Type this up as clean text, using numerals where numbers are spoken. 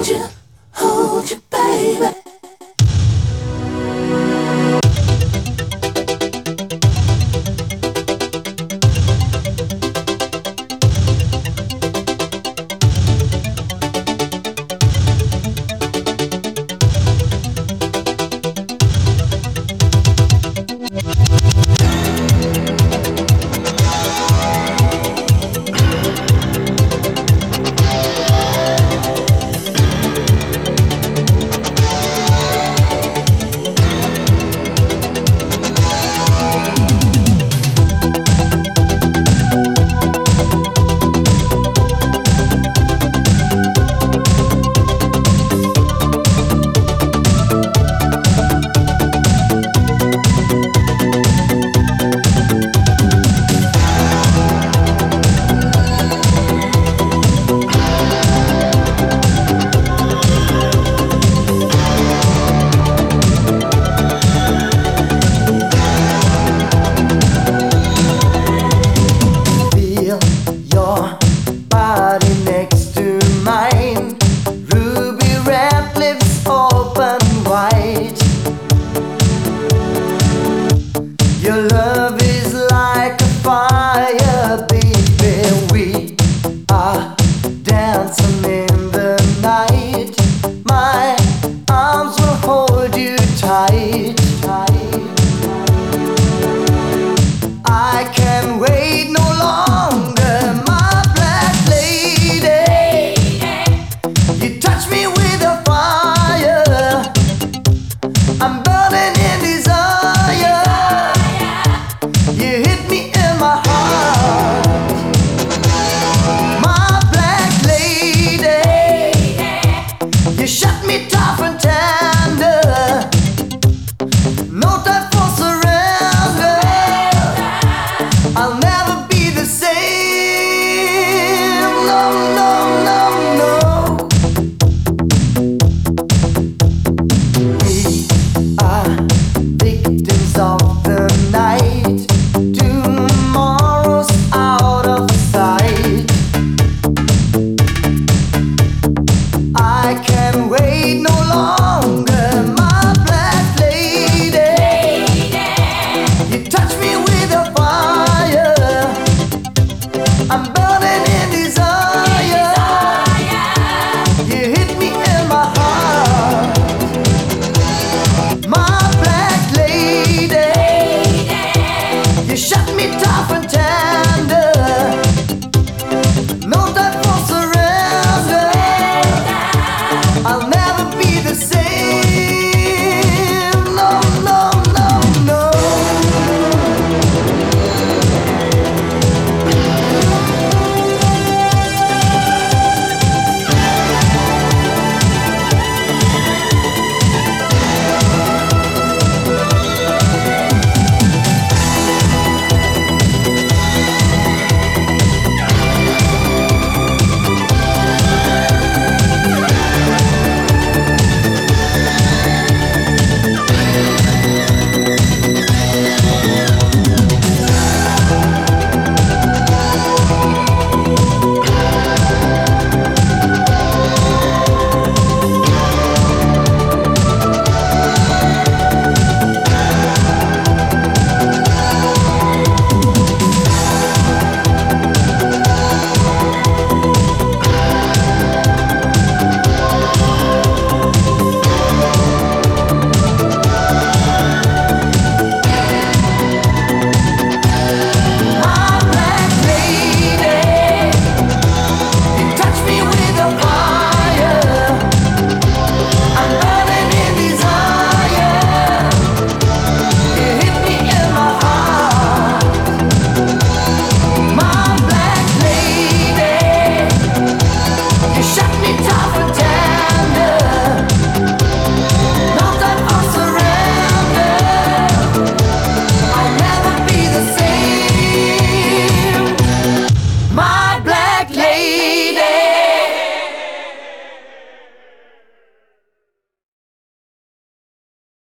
hold you, baby. Your love is like a fire, baby. We are dancing in the night. My arms will hold you tight. I can't wait no longer, my black lady. You touch me with a fire. I'm burning in desire. You hit me in my heart, my black lady. You shut me tough and tender. No time for surrender. I'll never be the same. No, no, no, no. We are